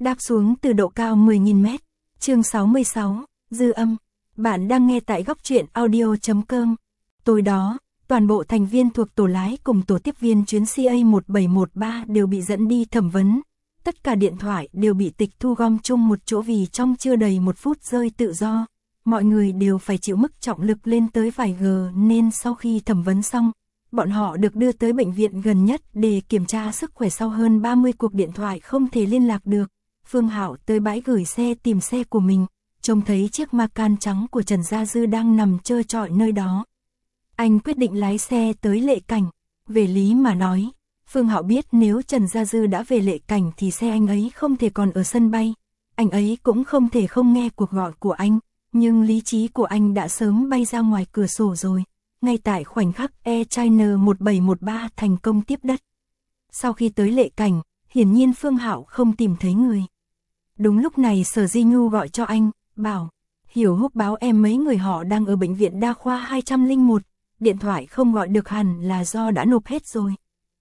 đáp xuống từ độ cao 10.000 mét. Chương 66, Dư âm. Bạn đang nghe tại góc truyện audio.com. Tối đó, toàn bộ thành viên thuộc tổ lái cùng tổ tiếp viên chuyến CA1713 đều bị dẫn đi thẩm vấn. Tất cả điện thoại đều bị tịch thu gom chung một chỗ vì trong chưa đầy 1 phút rơi tự do. Mọi người đều phải chịu mức trọng lực lên tới vài G nên sau khi thẩm vấn xong, bọn họ được đưa tới bệnh viện gần nhất để kiểm tra sức khỏe. Sau hơn 30 cuộc điện thoại không thể liên lạc được, Phương Hạo tới bãi gửi xe tìm xe của mình, trông thấy chiếc Macan trắng của Trần Gia Dư đang nằm trơ trọi nơi đó. Anh quyết định lái xe tới Lệ Cảnh. Về lý mà nói, Phương Hạo biết nếu Trần Gia Dư đã về Lệ Cảnh thì xe anh ấy không thể còn ở sân bay. Anh ấy cũng không thể không nghe cuộc gọi của anh, nhưng lý trí của anh đã sớm bay ra ngoài cửa sổ rồi. Ngay tại khoảnh khắc Air China 1713 thành công tiếp đất. Sau khi tới Lệ Cảnh, hiển nhiên Phương Hạo không tìm thấy người. Đúng lúc này Sở Di Nhu gọi cho anh, bảo, Hiểu Húc báo em mấy người họ đang ở bệnh viện đa khoa 201, điện thoại không gọi được hẳn là do đã nộp hết rồi.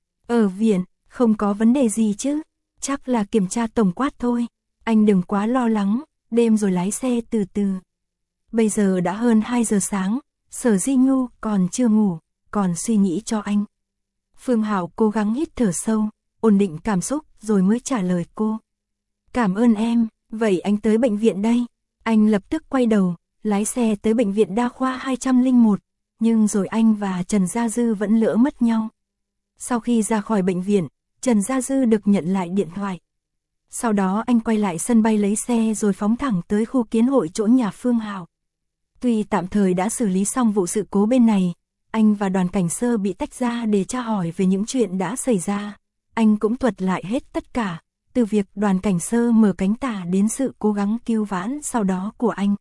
Ở viện, không có vấn đề gì chứ, chắc là kiểm tra tổng quát thôi, anh đừng quá lo lắng, đêm rồi lái xe từ từ. Bây giờ đã hơn 2 giờ sáng, Sở Di Nhu còn chưa ngủ, còn suy nghĩ cho anh. Phương Hạo cố gắng hít thở sâu, ổn định cảm xúc rồi mới trả lời cô. Cảm ơn em, vậy anh tới bệnh viện đây. Anh lập tức quay đầu, lái xe tới bệnh viện đa khoa 201, nhưng rồi anh và Trần Gia Dư vẫn lỡ mất nhau. Sau khi ra khỏi bệnh viện, Trần Gia Dư được nhận lại điện thoại. Sau đó anh quay lại sân bay lấy xe rồi phóng thẳng tới khu kiến hội chỗ nhà Phương Hạo. Tuy tạm thời đã xử lý xong vụ sự cố bên này, anh và đoàn cảnh sơ bị tách ra để tra hỏi về những chuyện đã xảy ra. Anh cũng thuật lại hết tất cả, từ việc đoàn cảnh sơ mở cánh tả đến sự cố gắng cứu vãn sau đó của anh.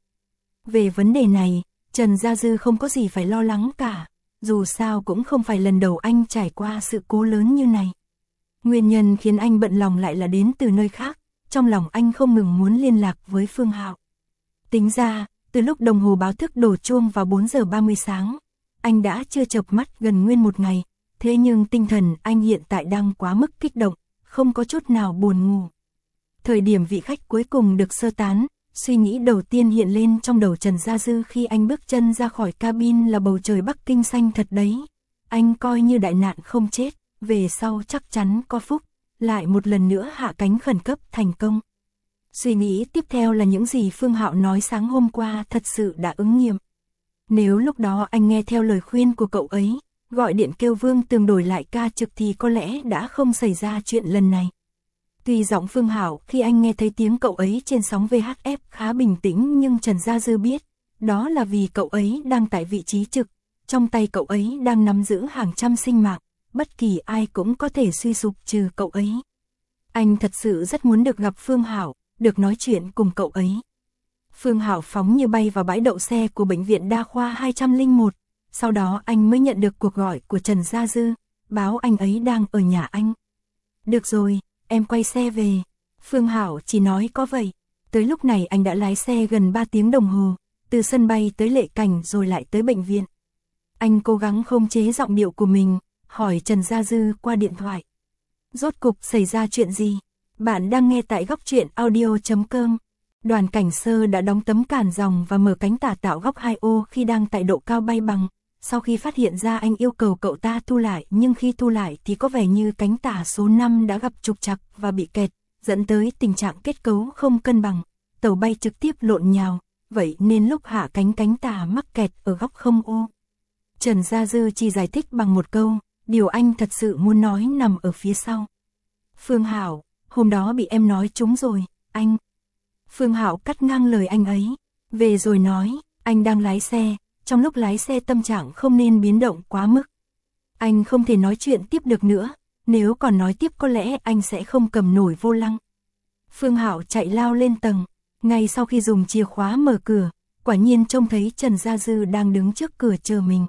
Về vấn đề này, Trần Gia Dư không có gì phải lo lắng cả, dù sao cũng không phải lần đầu anh trải qua sự cố lớn như này. Nguyên nhân khiến anh bận lòng lại là đến từ nơi khác, trong lòng anh không ngừng muốn liên lạc với Phương Hạo. Tính ra, từ lúc đồng hồ báo thức đổ chuông vào 4 giờ 30 sáng, anh đã chưa chợp mắt gần nguyên một ngày, thế nhưng tinh thần anh hiện tại đang quá mức kích động, không có chút nào buồn ngủ. Thời điểm vị khách cuối cùng được sơ tán, suy nghĩ đầu tiên hiện lên trong đầu Trần Gia Dư khi anh bước chân ra khỏi cabin là bầu trời Bắc Kinh xanh thật đấy. Anh coi như đại nạn không chết, về sau chắc chắn có phúc, lại một lần nữa hạ cánh khẩn cấp thành công. Suy nghĩ tiếp theo là những gì Phương Hạo nói sáng hôm qua thật sự đã ứng nghiệm. Nếu lúc đó anh nghe theo lời khuyên của cậu ấy, gọi điện kêu Vương Tường đổi lại ca trực thì có lẽ đã không xảy ra chuyện lần này. Tuy giọng Phương Hạo khi anh nghe thấy tiếng cậu ấy trên sóng VHF khá bình tĩnh, nhưng Trần Gia Dư biết, đó là vì cậu ấy đang tại vị trí trực, trong tay cậu ấy đang nắm giữ hàng trăm sinh mạng, bất kỳ ai cũng có thể suy sụp trừ cậu ấy. Anh thật sự rất muốn được gặp Phương Hạo, được nói chuyện cùng cậu ấy. Phương Hạo phóng như bay vào bãi đậu xe của bệnh viện đa khoa 201, sau đó anh mới nhận được cuộc gọi của Trần Gia Dư, báo anh ấy đang ở nhà anh. Được rồi, em quay xe về. Phương Hạo chỉ nói có vậy. Tới lúc này anh đã lái xe gần 3 tiếng đồng hồ, từ sân bay tới Lệ Cảnh rồi lại tới bệnh viện. Anh cố gắng khống chế giọng điệu của mình, hỏi Trần Gia Dư qua điện thoại. Rốt cục xảy ra chuyện gì? Bạn đang nghe tại góc truyện audio.com. Đoàn cảnh sơ đã đóng tấm cản dòng và mở cánh tả tạo góc 2O khi đang tại độ cao bay bằng. Sau khi phát hiện ra anh yêu cầu cậu ta thu lại, nhưng khi thu lại thì có vẻ như cánh tả số 5 đã gặp trục trặc và bị kẹt, dẫn tới tình trạng kết cấu không cân bằng. Tàu bay trực tiếp lộn nhào, vậy nên lúc hạ cánh tả mắc kẹt ở góc 0O. Trần Gia Dư chỉ giải thích bằng một câu, điều anh thật sự muốn nói nằm ở phía sau. Phương Hạo, hôm đó bị em nói trúng rồi, anh. Phương Hạo cắt ngang lời anh ấy, về rồi nói, anh đang lái xe, trong lúc lái xe tâm trạng không nên biến động quá mức. Anh không thể nói chuyện tiếp được nữa, nếu còn nói tiếp có lẽ anh sẽ không cầm nổi vô lăng. Phương Hạo chạy lao lên tầng, ngay sau khi dùng chìa khóa mở cửa, quả nhiên trông thấy Trần Gia Dư đang đứng trước cửa chờ mình.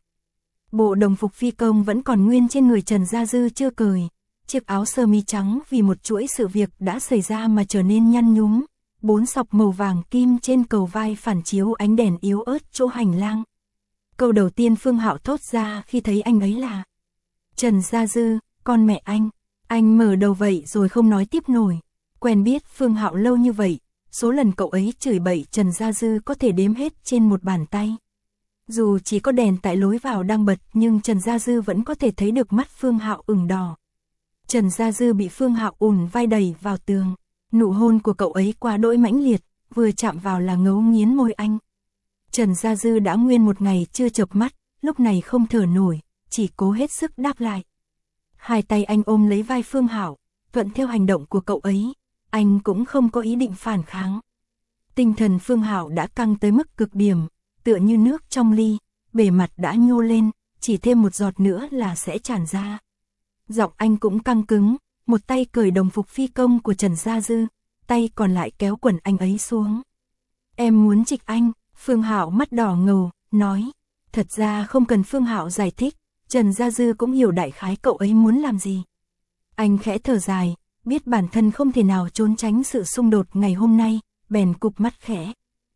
Bộ đồng phục phi công vẫn còn nguyên trên người Trần Gia Dư chưa cởi, chiếc áo sơ mi trắng vì một chuỗi sự việc đã xảy ra mà trở nên nhăn nhúm, 4 sọc màu vàng kim trên cầu vai phản chiếu ánh đèn yếu ớt chỗ hành lang. Câu đầu tiên Phương Hạo thốt ra khi thấy anh ấy là Trần Gia Dư, con mẹ anh mở đầu vậy rồi không nói tiếp nổi. Quen biết Phương Hạo lâu như vậy, số lần cậu ấy chửi bậy Trần Gia Dư có thể đếm hết trên một bàn tay. Dù chỉ có đèn tại lối vào đang bật nhưng Trần Gia Dư vẫn có thể thấy được mắt Phương Hạo ửng đỏ. Trần Gia Dư bị Phương Hạo ùn vai đẩy vào tường. Nụ hôn của cậu ấy quá đỗi mãnh liệt, vừa chạm vào là ngấu nghiến môi anh. Trần Gia Dư đã nguyên một ngày chưa chợp mắt, lúc này không thở nổi, chỉ cố hết sức đáp lại. Hai tay anh ôm lấy vai Phương Hạo, thuận theo hành động của cậu ấy, anh cũng không có ý định phản kháng. Tinh thần Phương Hạo đã căng tới mức cực điểm, tựa như nước trong ly, bề mặt đã nhô lên, chỉ thêm một giọt nữa là sẽ tràn ra. Giọng anh cũng căng cứng, một tay cởi đồng phục phi công của Trần Gia Dư, tay còn lại kéo quần anh ấy xuống. Em muốn trịch anh, Phương Hạo mắt đỏ ngầu, nói. Thật ra không cần Phương Hạo giải thích, Trần Gia Dư cũng hiểu đại khái cậu ấy muốn làm gì. Anh khẽ thở dài, biết bản thân không thể nào trốn tránh sự xung đột ngày hôm nay, bèn cụp mắt khẽ.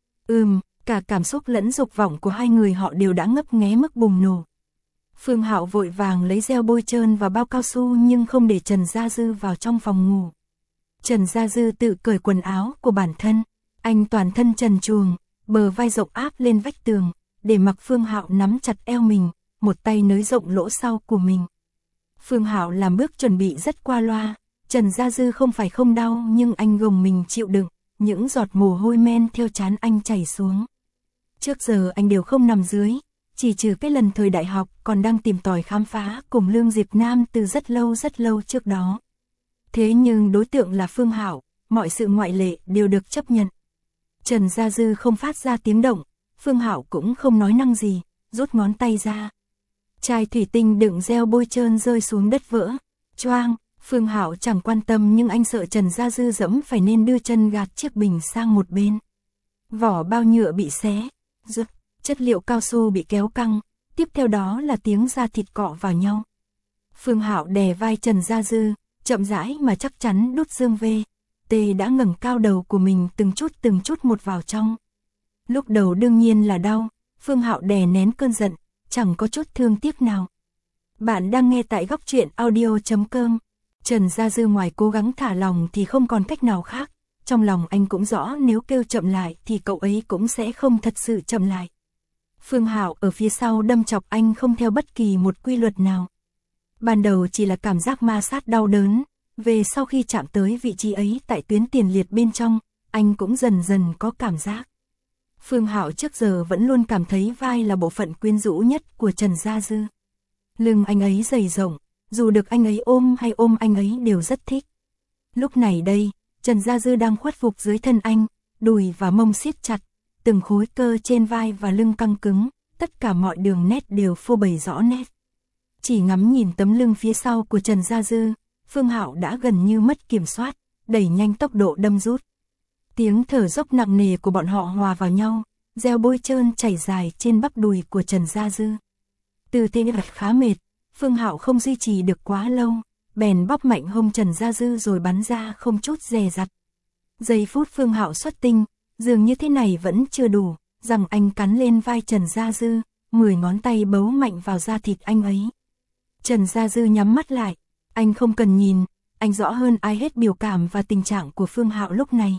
Cả cảm xúc lẫn dục vọng của hai người họ đều đã ngấp nghé mức bùng nổ. Phương Hạo vội vàng lấy gel bôi trơn và bao cao su nhưng không để Trần Gia Dư vào trong phòng ngủ. Trần Gia Dư tự cởi quần áo của bản thân, anh toàn thân trần truồng, bờ vai rộng áp lên vách tường, để mặc Phương Hạo nắm chặt eo mình, một tay nới rộng lỗ sau của mình. Phương Hạo làm bước chuẩn bị rất qua loa, Trần Gia Dư không phải không đau nhưng anh gồng mình chịu đựng, những giọt mồ hôi men theo trán anh chảy xuống. Trước giờ anh đều không nằm dưới, chỉ trừ cái lần thời đại học còn đang tìm tòi khám phá cùng Lương Diệp Nam từ rất lâu trước đó. Thế nhưng đối tượng là Phương Hạo, mọi sự ngoại lệ đều được chấp nhận. Trần Gia Dư không phát ra tiếng động, Phương Hạo cũng không nói năng gì, rút ngón tay ra. Chai thủy tinh đựng gel bôi trơn rơi xuống đất vỡ. Choang, Phương Hạo chẳng quan tâm nhưng anh sợ Trần Gia Dư dẫm phải nên đưa chân gạt chiếc bình sang một bên. Vỏ bao nhựa bị xé, chất liệu cao su bị kéo căng, tiếp theo đó là tiếng da thịt cọ vào nhau. Phương Hạo đè vai Trần Gia Dư, chậm rãi mà chắc chắn đút dương V. T đã ngẩng cao đầu của mình từng chút một vào trong. Lúc đầu đương nhiên là đau, Phương Hạo đè nén cơn giận, chẳng có chút thương tiếc nào. Bạn đang nghe tại góc truyện audio.com. Trần Gia Dư ngoài cố gắng thả lòng thì không còn cách nào khác. Trong lòng anh cũng rõ nếu kêu chậm lại thì cậu ấy cũng sẽ không thật sự chậm lại. Phương Hạo ở phía sau đâm chọc anh không theo bất kỳ một quy luật nào. Ban đầu chỉ là cảm giác ma sát đau đớn, về sau khi chạm tới vị trí ấy tại tuyến tiền liệt bên trong, anh cũng dần dần có cảm giác. Phương Hạo trước giờ vẫn luôn cảm thấy vai là bộ phận quyến rũ nhất của Trần Gia Dư. Lưng anh ấy dày rộng, dù được anh ấy ôm hay ôm anh ấy đều rất thích. Lúc này đây, Trần Gia Dư đang khuất phục dưới thân anh, đùi và mông siết chặt, từng khối cơ trên vai và lưng căng cứng, tất cả mọi đường nét đều phô bày rõ nét. Chỉ ngắm nhìn tấm lưng phía sau của Trần Gia Dư, Phương Hạo đã gần như mất kiểm soát, đẩy nhanh tốc độ đâm rút. Tiếng thở dốc nặng nề của bọn họ hòa vào nhau, gel bôi trơn chảy dài trên bắp đùi của Trần Gia Dư. Từ thế vật khá mệt, Phương Hạo không duy trì được quá lâu, bèn bóp mạnh hông Trần Gia Dư rồi bắn ra không chút dè dặt. Giây phút Phương Hạo xuất tinh, dường như thế này vẫn chưa đủ, rằng anh cắn lên vai Trần Gia Dư, 10 ngón tay bấu mạnh vào da thịt anh ấy. Trần Gia Dư nhắm mắt lại, anh không cần nhìn, anh rõ hơn ai hết biểu cảm và tình trạng của Phương Hạo lúc này.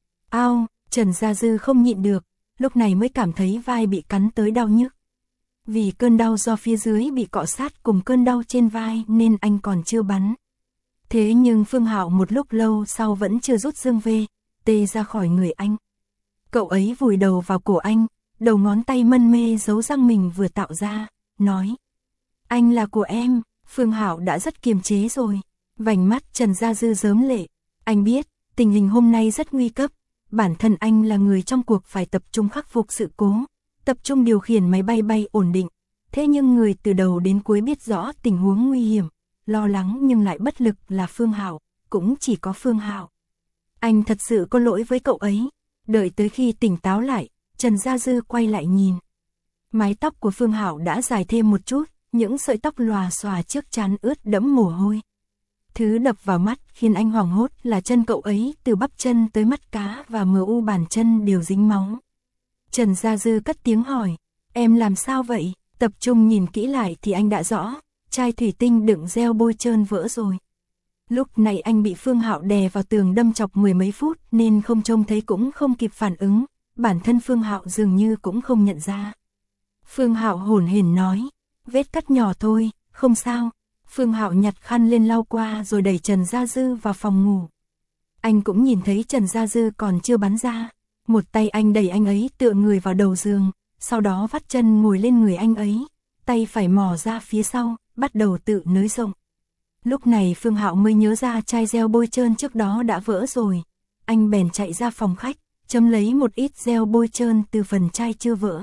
Ao, Trần Gia Dư không nhịn được, lúc này mới cảm thấy vai bị cắn tới đau nhức. Vì cơn đau do phía dưới bị cọ sát cùng cơn đau trên vai nên anh còn chưa bắn. Thế nhưng Phương Hạo một lúc lâu sau vẫn chưa rút dương V, T ra khỏi người anh. Cậu ấy vùi đầu vào cổ anh, đầu ngón tay mân mê giấu răng mình vừa tạo ra, nói. Anh là của em, Phương Hạo đã rất kiềm chế rồi. Vành mắt Trần Gia Dư rớm lệ, anh biết, tình hình hôm nay rất nguy cấp. Bản thân anh là người trong cuộc phải tập trung khắc phục sự cố, tập trung điều khiển máy bay bay ổn định. Thế nhưng người từ đầu đến cuối biết rõ tình huống nguy hiểm, lo lắng nhưng lại bất lực là Phương Hạo, cũng chỉ có Phương Hạo. Anh thật sự có lỗi với cậu ấy. Đợi tới khi tỉnh táo lại, Trần Gia Dư quay lại nhìn. Mái tóc của Phương Hạo đã dài thêm một chút, những sợi tóc lòa xòa trước trán ướt đẫm mồ hôi. Thứ đập vào mắt khiến anh hoảng hốt là chân cậu ấy từ bắp chân tới mắt cá và MU bàn chân đều dính máu. Trần Gia Dư cất tiếng hỏi, em làm sao vậy? Tập trung nhìn kỹ lại thì anh đã rõ, chai thủy tinh đựng gel bôi trơn vỡ rồi. Lúc này anh bị Phương Hạo đè vào tường đâm chọc mười mấy phút nên không trông thấy cũng không kịp phản ứng, bản thân Phương Hạo dường như cũng không nhận ra. Phương Hạo hổn hển nói, vết cắt nhỏ thôi, không sao. Phương Hạo nhặt khăn lên lau qua rồi đẩy Trần Gia Dư vào phòng ngủ. Anh cũng nhìn thấy Trần Gia Dư còn chưa bắn ra, một tay anh đẩy anh ấy tựa người vào đầu giường, sau đó vắt chân ngồi lên người anh ấy, tay phải mò ra phía sau, bắt đầu tự nới rộng. Lúc này Phương Hạo mới nhớ ra chai gel bôi trơn trước đó đã vỡ rồi, anh bèn chạy ra phòng khách, chấm lấy một ít gel bôi trơn từ phần chai chưa vỡ.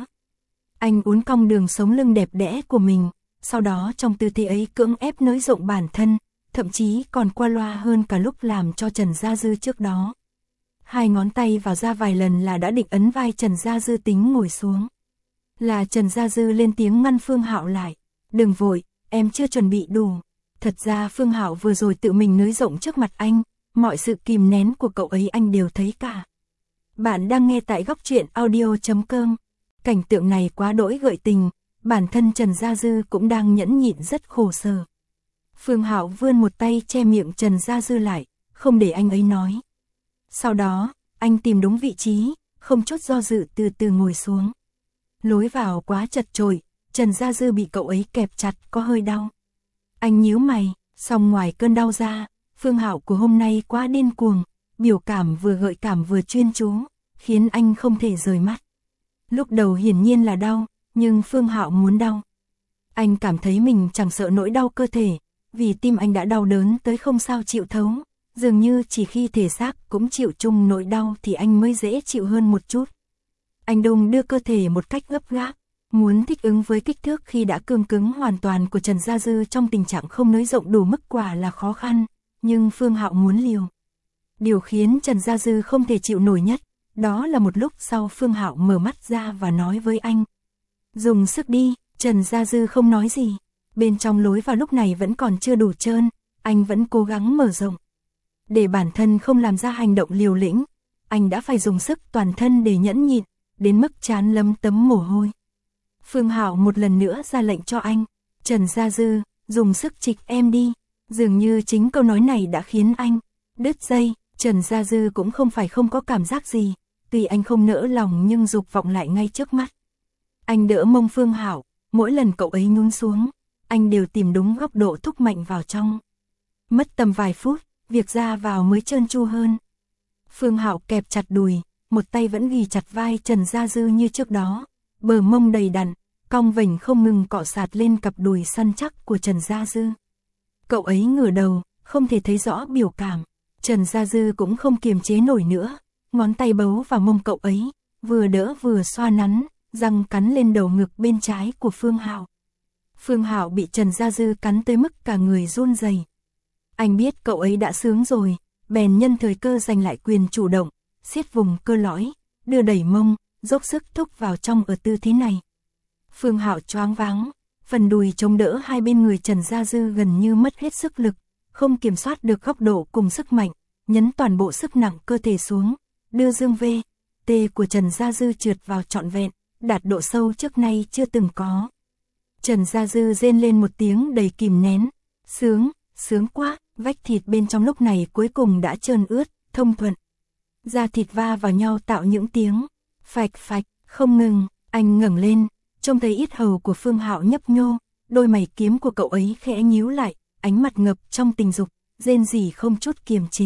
Anh uốn cong đường sống lưng đẹp đẽ của mình, sau đó trong tư thế ấy cưỡng ép nới rộng bản thân, thậm chí còn qua loa hơn cả lúc làm cho Trần Gia Dư trước đó. Hai ngón tay vào ra vài lần là đã định ấn vai Trần Gia Dư tính ngồi xuống. Là Trần Gia Dư lên tiếng ngăn Phương Hạo lại, đừng vội, em chưa chuẩn bị đủ. Thật ra Phương Hạo vừa rồi tự mình nới rộng trước mặt anh, mọi sự kìm nén của cậu ấy anh đều thấy cả. Bạn đang nghe tại góc truyện audio.com. Cảnh tượng này quá đỗi gợi tình, bản thân Trần Gia Dư cũng đang nhẫn nhịn rất khổ sở. Phương Hạo vươn một tay che miệng Trần Gia Dư lại, không để anh ấy nói. Sau đó, anh tìm đúng vị trí, không chút do dự từ từ ngồi xuống. Lối vào quá chật chội, Trần Gia Dư bị cậu ấy kẹp chặt có hơi đau. Anh nhíu mày, song ngoài cơn đau ra, Phương Hạo của hôm nay quá điên cuồng, biểu cảm vừa gợi cảm vừa chuyên chú, khiến anh không thể rời mắt. Lúc đầu hiển nhiên là đau, nhưng Phương Hạo muốn đau. Anh cảm thấy mình chẳng sợ nỗi đau cơ thể, vì tim anh đã đau đớn tới không sao chịu thấu, dường như chỉ khi thể xác cũng chịu chung nỗi đau thì anh mới dễ chịu hơn một chút. Anh đung đưa cơ thể một cách gấp gáp, muốn thích ứng với kích thước khi đã cương cứng hoàn toàn của Trần Gia Dư trong tình trạng không nới rộng đủ mức quả là khó khăn, nhưng Phương Hạo muốn liều. Điều khiến Trần Gia Dư không thể chịu nổi nhất, đó là một lúc sau Phương Hạo mở mắt ra và nói với anh. Dùng sức đi. Trần Gia Dư không nói gì, bên trong lối vào lúc này vẫn còn chưa đủ trơn, anh vẫn cố gắng mở rộng. Để bản thân không làm ra hành động liều lĩnh, anh đã phải dùng sức toàn thân để nhẫn nhịn, đến mức trán lấm tấm mồ hôi. Phương Hạo một lần nữa ra lệnh cho anh, Trần Gia Dư, dùng sức chịch em đi, dường như chính câu nói này đã khiến anh đứt dây. Trần Gia Dư cũng không phải không có cảm giác gì, tuy anh không nỡ lòng nhưng dục vọng lại ngay trước mắt. Anh đỡ mông Phương Hạo, mỗi lần cậu ấy nhún xuống, anh đều tìm đúng góc độ thúc mạnh vào trong. Mất tầm vài phút, việc ra vào mới trơn tru hơn. Phương Hạo kẹp chặt đùi, một tay vẫn ghi chặt vai Trần Gia Dư như trước đó, bờ mông đầy đặn, cong vểnh không ngừng cọ sát lên cặp đùi săn chắc của Trần Gia Dư. Cậu ấy ngửa đầu, không thể thấy rõ biểu cảm. Trần Gia Dư cũng không kiềm chế nổi nữa, ngón tay bấu vào mông cậu ấy, vừa đỡ vừa xoa nắn, răng cắn lên đầu ngực bên trái của Phương Hạo. Phương Hạo bị Trần Gia Dư cắn tới mức cả người run rẩy. Anh biết cậu ấy đã sướng rồi, bèn nhân thời cơ giành lại quyền chủ động, siết vùng cơ lõi, đưa đẩy mông, dốc sức thúc vào trong ở tư thế này. Phương Hạo choáng váng, phần đùi chống đỡ hai bên người Trần Gia Dư gần như mất hết sức lực, không kiểm soát được góc độ cùng sức mạnh, nhấn toàn bộ sức nặng cơ thể xuống, đưa dương V.T của Trần Gia Dư trượt vào trọn vẹn, đạt độ sâu trước nay chưa từng có. Trần Gia Dư rên lên một tiếng đầy kìm nén, sướng quá, vách thịt bên trong lúc này cuối cùng đã trơn ướt, thông thuận. Da thịt va vào nhau tạo những tiếng phạch phạch, không ngừng. Anh ngẩng lên, trông thấy yết hầu của Phương Hạo nhấp nhô, đôi mày kiếm của cậu ấy khẽ nhíu lại, ánh mặt ngập trong tình dục, rên rỉ không chút kiềm chế.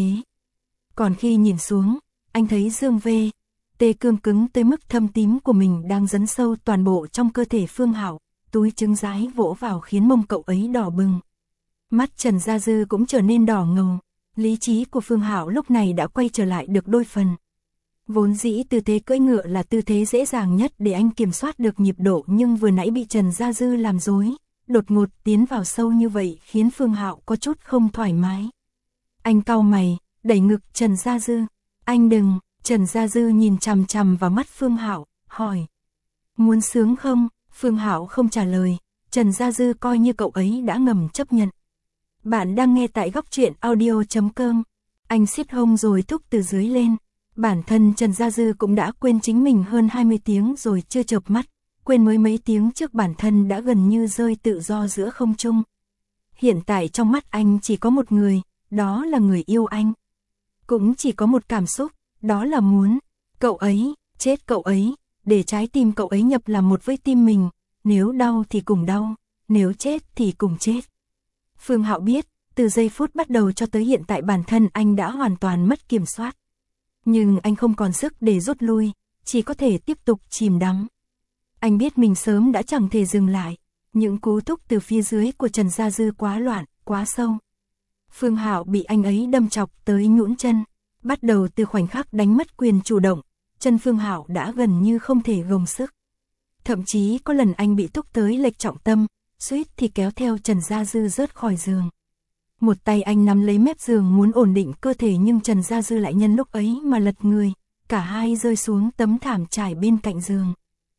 Còn khi nhìn xuống, anh thấy dương V.T cương cứng tới mức thâm tím của mình đang dấn sâu toàn bộ trong cơ thể Phương Hạo, túi trứng rái vỗ vào khiến mông cậu ấy đỏ bừng. Mắt Trần Gia Dư cũng trở nên đỏ ngầu, lý trí của Phương Hạo lúc này đã quay trở lại được đôi phần. Vốn dĩ tư thế cưỡi ngựa là tư thế dễ dàng nhất để anh kiểm soát được nhịp độ, nhưng vừa nãy bị Trần Gia Dư làm rối, đột ngột tiến vào sâu như vậy khiến Phương Hạo có chút không thoải mái. Anh cau mày, đẩy ngực Trần Gia Dư. Anh đừng. Trần Gia Dư nhìn chằm chằm vào mắt Phương Hạo, hỏi. Muốn sướng không? Phương Hạo không trả lời, Trần Gia Dư coi như cậu ấy đã ngầm chấp nhận. Bạn đang nghe tại góc truyện audio.com. Anh siết hông rồi thúc từ dưới lên. Bản thân Trần Gia Dư cũng đã quên chính mình hơn 20 tiếng rồi chưa chợp mắt, quên mới mấy tiếng trước bản thân đã gần như rơi tự do giữa không trung. Hiện tại trong mắt anh chỉ có một người, đó là người yêu anh. Cũng chỉ có một cảm xúc, đó là muốn cậu ấy, chết cậu ấy, để trái tim cậu ấy nhập làm một với tim mình, nếu đau thì cùng đau, nếu chết thì cùng chết. Phương Hạo biết, từ giây phút bắt đầu cho tới hiện tại bản thân anh đã hoàn toàn mất kiểm soát. Nhưng anh không còn sức để rút lui, chỉ có thể tiếp tục chìm đắm. Anh biết mình sớm đã chẳng thể dừng lại, những cú thúc từ phía dưới của Trần Gia Dư quá loạn, quá sâu. Phương Hạo bị anh ấy đâm chọc tới nhũn chân, bắt đầu từ khoảnh khắc đánh mất quyền chủ động, chân Phương Hạo đã gần như không thể gồng sức. Thậm chí có lần anh bị thúc tới lệch trọng tâm, suýt thì kéo theo Trần Gia Dư rớt khỏi giường. Một tay anh nắm lấy mép giường muốn ổn định cơ thể nhưng Trần Gia Dư lại nhân lúc ấy mà lật người, cả hai rơi xuống tấm thảm trải bên cạnh giường.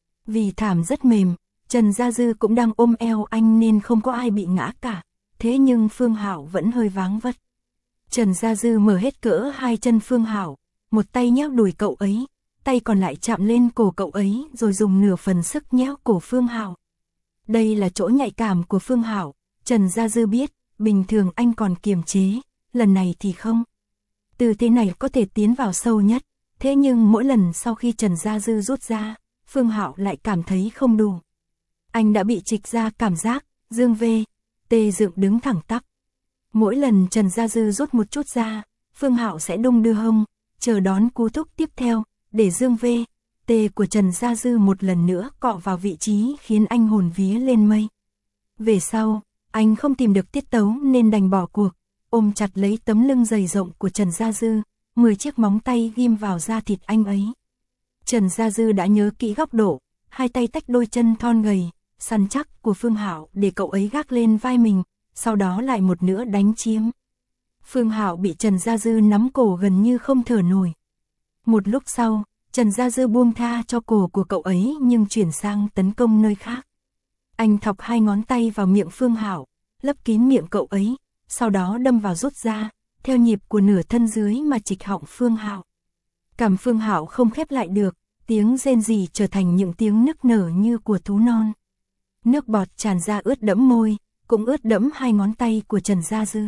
Vì thảm rất mềm, Trần Gia Dư cũng đang ôm eo anh nên không có ai bị ngã cả, thế nhưng Phương Hạo vẫn hơi váng vất. Trần Gia Dư mở hết cỡ hai chân Phương Hạo, một tay nhéo đùi cậu ấy, tay còn lại chạm lên cổ cậu ấy rồi dùng nửa phần sức nhéo cổ Phương Hạo. Đây là chỗ nhạy cảm của Phương Hạo, Trần Gia Dư biết, bình thường anh còn kiềm chế, lần này thì không. Từ thế này có thể tiến vào sâu nhất, thế nhưng mỗi lần sau khi Trần Gia Dư rút ra, Phương Hạo lại cảm thấy không đủ. Anh đã bị trịch ra cảm giác, dương vê, tê dựng đứng thẳng tắp. Mỗi lần Trần Gia Dư rút một chút ra, Phương Hạo sẽ đung đưa hông, chờ đón cú thúc tiếp theo, để dương vê, tê của Trần Gia Dư một lần nữa cọ vào vị trí khiến anh hồn vía lên mây. Về sau, anh không tìm được tiết tấu nên đành bỏ cuộc, ôm chặt lấy tấm lưng dày rộng của Trần Gia Dư, 10 chiếc móng tay ghim vào da thịt anh ấy. Trần Gia Dư đã nhớ kỹ góc độ, hai tay tách đôi chân thon gầy, săn chắc của Phương Hạo để cậu ấy gác lên vai mình, sau đó lại một nữa đánh chiếm. Phương Hạo bị Trần Gia Dư nắm cổ gần như không thở nổi. Một lúc sau, Trần Gia Dư buông tha cho cổ của cậu ấy nhưng chuyển sang tấn công nơi khác. Anh thọc hai ngón tay vào miệng Phương Hạo, lấp kín miệng cậu ấy, sau đó đâm vào rút ra, theo nhịp của nửa thân dưới mà trịch họng Phương Hạo. Cằm Phương Hạo không khép lại được, tiếng rên rỉ trở thành những tiếng nức nở như của thú non. Nước bọt tràn ra ướt đẫm môi, cũng ướt đẫm hai ngón tay của Trần Gia Dư.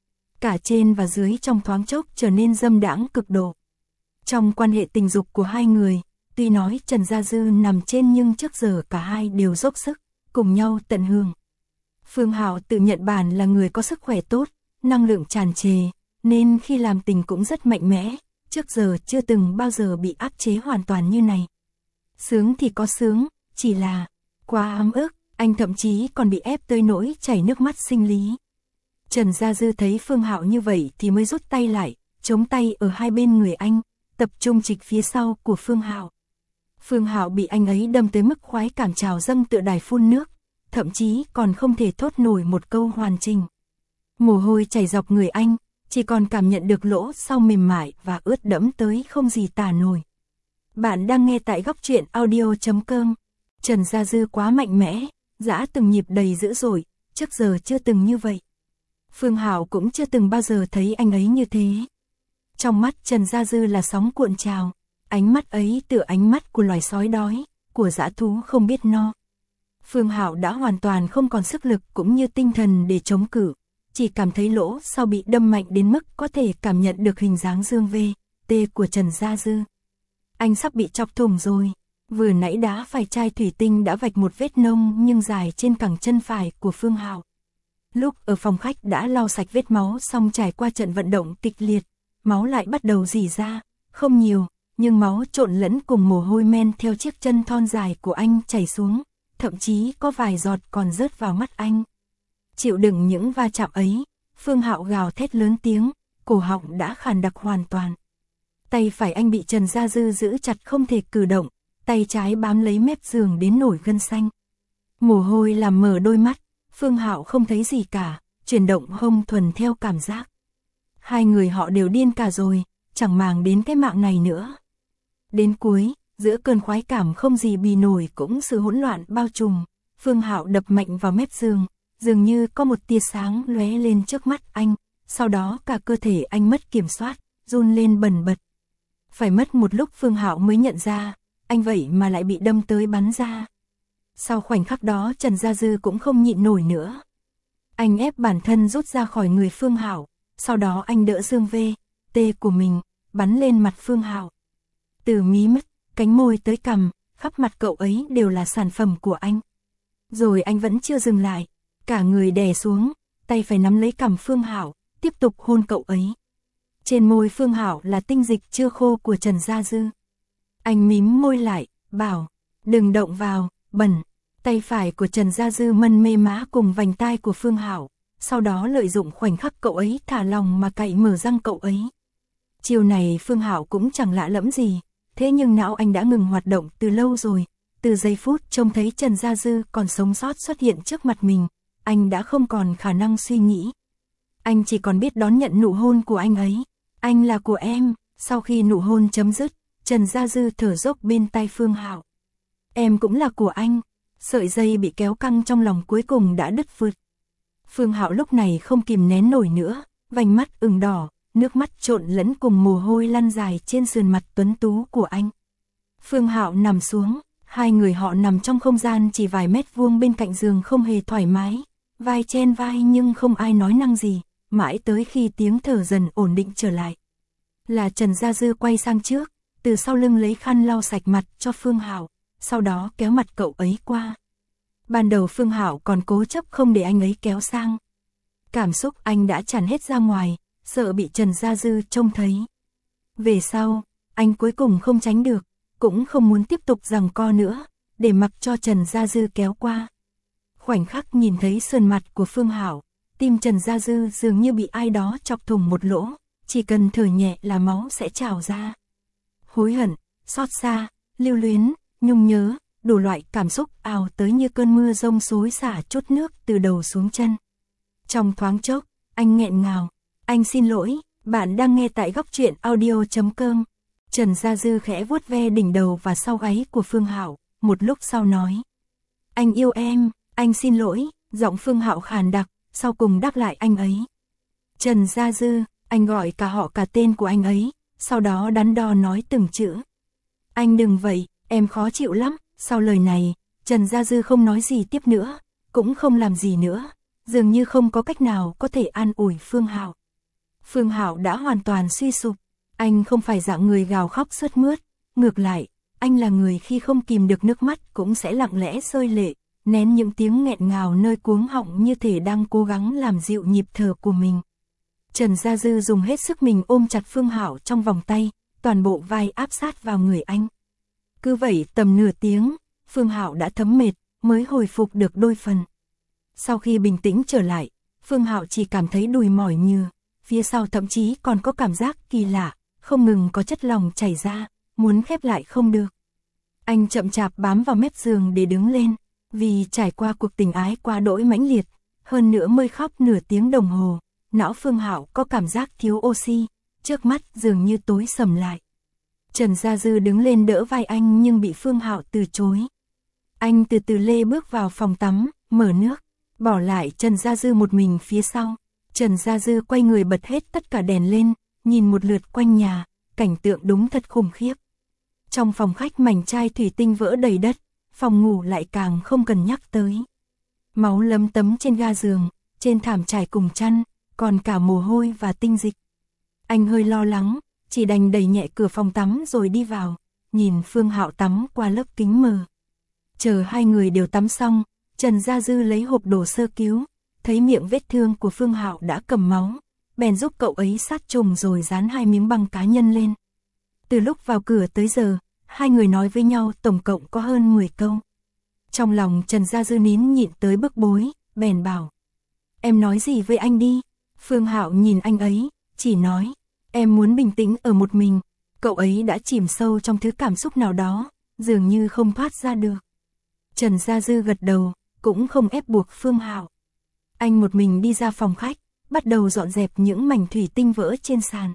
Cả trên và dưới trong thoáng chốc trở nên dâm đãng cực độ. Trong quan hệ tình dục của hai người, tuy nói Trần Gia Dư nằm trên nhưng trước giờ cả hai đều dốc sức, cùng nhau tận hưởng. Phương Hạo tự nhận bản là người có sức khỏe tốt, năng lượng tràn trề, nên khi làm tình cũng rất mạnh mẽ, trước giờ chưa từng bao giờ bị áp chế hoàn toàn như này. Sướng thì có sướng, chỉ là quá ấm ức, anh thậm chí còn bị ép tới nỗi chảy nước mắt sinh lý. Trần Gia Dư thấy Phương Hạo như vậy thì mới rút tay lại, chống tay ở hai bên người anh, tập trung trịch phía sau của Phương Hạo. Phương Hạo bị anh ấy đâm tới mức khoái cảm trào dâng tựa đài phun nước, thậm chí còn không thể thốt nổi một câu hoàn chỉnh. Mồ hôi chảy dọc người anh, chỉ còn cảm nhận được lỗ sau mềm mại và ướt đẫm tới không gì tả nổi. Bạn đang nghe tại Góc Truyện Audio.com. Trần Gia Dư quá mạnh mẽ, giã từng nhịp đầy dữ dội, trước giờ chưa từng như vậy. Phương Hạo cũng chưa từng bao giờ thấy anh ấy như thế. Trong mắt Trần Gia Dư là sóng cuộn trào, ánh mắt ấy tựa ánh mắt của loài sói đói, của dã thú không biết no. Phương Hạo đã hoàn toàn không còn sức lực cũng như tinh thần để chống cự, chỉ cảm thấy lỗ sau bị đâm mạnh đến mức có thể cảm nhận được hình dáng dương vê, tê của Trần Gia Dư. Anh sắp bị chọc thủng rồi, vừa nãy đá phải chai thủy tinh đã vạch một vết nông nhưng dài trên cẳng chân phải của Phương Hạo. Lúc ở phòng khách đã lau sạch vết máu xong trải qua trận vận động kịch liệt, máu lại bắt đầu rỉ ra, không nhiều, nhưng máu trộn lẫn cùng mồ hôi men theo chiếc chân thon dài của anh chảy xuống, thậm chí có vài giọt còn rớt vào mắt anh. Chịu đựng những va chạm ấy, Phương Hạo gào thét lớn tiếng, cổ họng đã khàn đặc hoàn toàn. Tay phải anh bị Trần Gia Dư giữ chặt không thể cử động, tay trái bám lấy mép giường đến nổi gân xanh. Mồ hôi làm mờ đôi mắt, Phương Hạo không thấy gì cả, chuyển động hông thuần theo cảm giác. Hai người họ đều điên cả rồi, chẳng màng đến cái mạng này nữa. Đến cuối, giữa cơn khoái cảm không gì bì nổi cũng sự hỗn loạn bao trùm, Phương Hạo đập mạnh vào mép giường, dường như có một tia sáng lóe lên trước mắt anh, sau đó cả cơ thể anh mất kiểm soát, run lên bần bật. Phải mất một lúc Phương Hạo mới nhận ra, anh vậy mà lại bị đâm tới bắn ra. Sau khoảnh khắc đó Trần Gia Dư cũng không nhịn nổi nữa. Anh ép bản thân rút ra khỏi người Phương Hạo, sau đó anh đỡ Dương V.T của mình, bắn lên mặt Phương Hạo. Từ mí mắt, cánh môi tới cằm, khắp mặt cậu ấy đều là sản phẩm của anh. Rồi anh vẫn chưa dừng lại, cả người đè xuống, tay phải nắm lấy cằm Phương Hạo, tiếp tục hôn cậu ấy. Trên môi Phương Hạo là tinh dịch chưa khô của Trần Gia Dư. Anh mím môi lại, bảo, đừng động vào, bẩn. Tay phải của Trần Gia Dư mân mê má cùng vành tai của Phương Hạo, sau đó lợi dụng khoảnh khắc cậu ấy thả lòng mà cạy mở răng cậu ấy. Chiều này Phương Hạo cũng chẳng lạ lẫm gì, thế nhưng não anh đã ngừng hoạt động từ lâu rồi. Từ giây phút trông thấy Trần Gia Dư còn sống sót xuất hiện trước mặt mình, anh đã không còn khả năng suy nghĩ. Anh chỉ còn biết đón nhận nụ hôn của anh ấy. Anh là của em. Sau khi nụ hôn chấm dứt, Trần Gia Dư thở dốc bên tai Phương Hạo. Em cũng là của anh. Sợi dây bị kéo căng trong lòng cuối cùng đã đứt vượt. Phương Hạo lúc này không kìm nén nổi nữa, vành mắt ửng đỏ, nước mắt trộn lẫn cùng mồ hôi lăn dài trên sườn mặt tuấn tú của anh. Phương Hạo nằm xuống, hai người họ nằm trong không gian chỉ vài mét vuông bên cạnh giường không hề thoải mái, vai chen vai nhưng không ai nói năng gì, mãi tới khi tiếng thở dần ổn định trở lại. Là Trần Gia Dư quay sang trước, từ sau lưng lấy khăn lau sạch mặt cho Phương Hạo, sau đó kéo mặt cậu ấy qua. Ban đầu Phương Hạo còn cố chấp không để anh ấy kéo sang. Cảm xúc anh đã tràn hết ra ngoài, sợ bị Trần Gia Dư trông thấy. Về sau, anh cuối cùng không tránh được, cũng không muốn tiếp tục giằng co nữa, để mặc cho Trần Gia Dư kéo qua. Khoảnh khắc nhìn thấy sườn mặt của Phương Hạo, tim Trần Gia Dư dường như bị ai đó chọc thủng một lỗ, chỉ cần thở nhẹ là máu sẽ trào ra. Hối hận, xót xa, lưu luyến, nhung nhớ, đủ loại cảm xúc ào tới như cơn mưa rông xối xả trút nước từ đầu xuống chân. Trong thoáng chốc, anh nghẹn ngào, anh xin lỗi, bạn đang nghe tại góc truyện audio.com. Trần Gia Dư khẽ vuốt ve đỉnh đầu và sau gáy của Phương Hạo, một lúc sau nói. Anh yêu em, anh xin lỗi, giọng Phương Hạo khàn đặc, sau cùng đáp lại anh ấy. Trần Gia Dư, anh gọi cả họ cả tên của anh ấy, sau đó đắn đo nói từng chữ. Anh đừng vậy, em khó chịu lắm. Sau lời này, Trần Gia Dư không nói gì tiếp nữa, cũng không làm gì nữa, dường như không có cách nào có thể an ủi Phương Hạo. Phương Hạo đã hoàn toàn suy sụp, anh không phải dạng người gào khóc sướt mướt, ngược lại, anh là người khi không kìm được nước mắt cũng sẽ lặng lẽ rơi lệ, nén những tiếng nghẹn ngào nơi cuống họng như thể đang cố gắng làm dịu nhịp thở của mình. Trần Gia Dư dùng hết sức mình ôm chặt Phương Hạo trong vòng tay, toàn bộ vai áp sát vào người anh. Cứ vậy tầm nửa tiếng, Phương Hạo đã thấm mệt, mới hồi phục được đôi phần. Sau khi bình tĩnh trở lại, Phương Hạo chỉ cảm thấy đùi mỏi nhừ, phía sau thậm chí còn có cảm giác kỳ lạ, không ngừng có chất lỏng chảy ra, muốn khép lại không được. Anh chậm chạp bám vào mép giường để đứng lên, vì trải qua cuộc tình ái quá đỗi mãnh liệt, hơn nữa mới khóc nửa tiếng đồng hồ, não Phương Hạo có cảm giác thiếu oxy, trước mắt dường như tối sầm lại. Trần Gia Dư đứng lên đỡ vai anh nhưng bị Phương Hạo từ chối. Anh từ từ lê bước vào phòng tắm, mở nước, bỏ lại Trần Gia Dư một mình phía sau. Trần Gia Dư quay người bật hết tất cả đèn lên, nhìn một lượt quanh nhà, cảnh tượng đúng thật khủng khiếp. Trong phòng khách mảnh chai thủy tinh vỡ đầy đất, phòng ngủ lại càng không cần nhắc tới. Máu lấm tấm trên ga giường, trên thảm trải cùng chăn, còn cả mồ hôi và tinh dịch. Anh hơi lo lắng, chỉ đành đẩy nhẹ cửa phòng tắm rồi đi vào, nhìn Phương Hạo tắm qua lớp kính mờ. Chờ hai người đều tắm xong, Trần Gia Dư lấy hộp đồ sơ cứu, thấy miệng vết thương của Phương Hạo đã cầm máu, bèn giúp cậu ấy sát trùng rồi dán 2 miếng băng cá nhân lên. Từ lúc vào cửa tới giờ, hai người nói với nhau tổng cộng có hơn 10 câu. Trong lòng Trần Gia Dư nín nhịn tới bức bối, bèn bảo. Em nói gì với anh đi? Phương Hạo nhìn anh ấy, chỉ nói. Em muốn bình tĩnh ở một mình. Cậu ấy đã chìm sâu trong thứ cảm xúc nào đó, dường như không thoát ra được. Trần Gia Dư gật đầu, cũng không ép buộc Phương Hạo. Anh một mình đi ra phòng khách, bắt đầu dọn dẹp những mảnh thủy tinh vỡ trên sàn.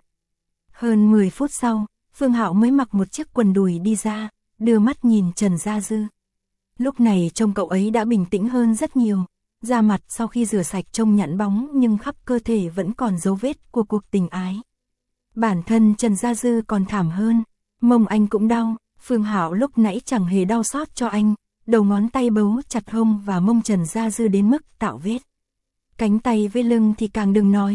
Hơn 10 phút sau, Phương Hạo mới mặc một chiếc quần đùi đi ra, đưa mắt nhìn Trần Gia Dư. Lúc này trông cậu ấy đã bình tĩnh hơn rất nhiều, da mặt sau khi rửa sạch trông nhẵn bóng nhưng khắp cơ thể vẫn còn dấu vết của cuộc tình ái. Bản thân Trần Gia Dư còn thảm hơn, mông anh cũng đau, Phương Hạo lúc nãy chẳng hề đau xót cho anh, đầu ngón tay bấu chặt hông và mông Trần Gia Dư đến mức tạo vết. Cánh tay với lưng thì càng đừng nói,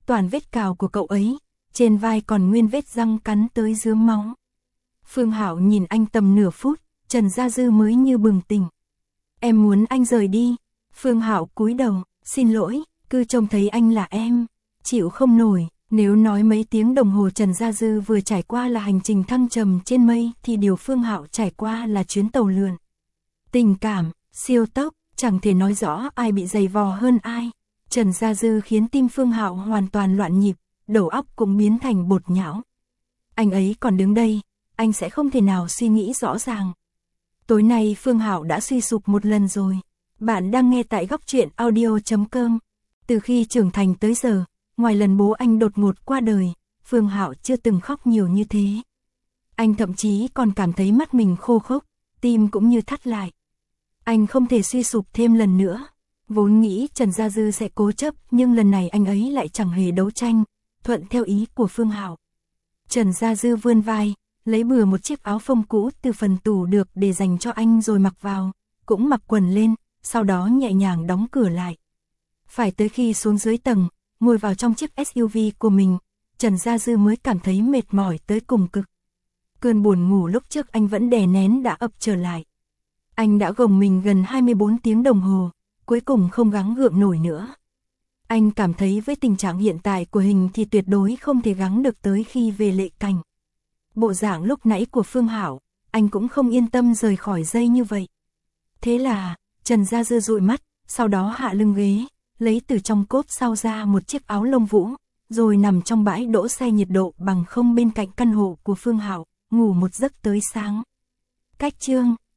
toàn vết cào của cậu ấy, trên vai còn nguyên vết răng cắn tới rướm máu. Phương Hạo nhìn anh tầm nửa phút, Trần Gia Dư mới như bừng tỉnh. Em muốn anh rời đi. Phương Hạo cúi đầu, xin lỗi, cứ trông thấy anh là em, chịu không nổi. Nếu nói mấy tiếng đồng hồ Trần Gia Dư vừa trải qua là hành trình thăng trầm trên mây thì điều Phương Hạo trải qua là chuyến tàu lượn. Tình cảm, siêu tốc, chẳng thể nói rõ ai bị dày vò hơn ai. Trần Gia Dư khiến tim Phương Hạo hoàn toàn loạn nhịp, đầu óc cũng biến thành bột nhão. Anh ấy còn đứng đây, anh sẽ không thể nào suy nghĩ rõ ràng. Tối nay Phương Hạo đã suy sụp một lần rồi. Bạn đang nghe tại góc truyện audio.com. Từ khi trưởng thành tới giờ, ngoài lần bố anh đột ngột qua đời, Phương Hạo chưa từng khóc nhiều như thế. Anh thậm chí còn cảm thấy mắt mình khô khốc, tim cũng như thắt lại. Anh không thể suy sụp thêm lần nữa. Vốn nghĩ Trần Gia Dư sẽ cố chấp, nhưng lần này anh ấy lại chẳng hề đấu tranh, thuận theo ý của Phương Hạo. Trần Gia Dư vươn vai, lấy bừa một chiếc áo phông cũ từ phần tủ được để dành cho anh rồi mặc vào, cũng mặc quần lên, sau đó nhẹ nhàng đóng cửa lại. Phải tới khi xuống dưới tầng, ngồi vào trong chiếc SUV của mình, Trần Gia Dư mới cảm thấy mệt mỏi tới cùng cực. Cơn buồn ngủ lúc trước anh vẫn đè nén đã ập trở lại. Anh đã gồng mình gần 24 tiếng đồng hồ, cuối cùng không gắng gượng nổi nữa. Anh cảm thấy với tình trạng hiện tại của hình thì tuyệt đối không thể gắng được tới khi về Lệ Cảnh. Bộ dạng lúc nãy của Phương Hạo, anh cũng không yên tâm rời khỏi dây như vậy. Thế là, Trần Gia Dư dụi mắt, sau đó hạ lưng ghế, lấy từ trong cốp sau ra một chiếc áo lông vũ, rồi nằm trong bãi đỗ xe nhiệt độ bằng không bên cạnh căn hộ của Phương Hạo, ngủ một giấc tới sáng. Cách chương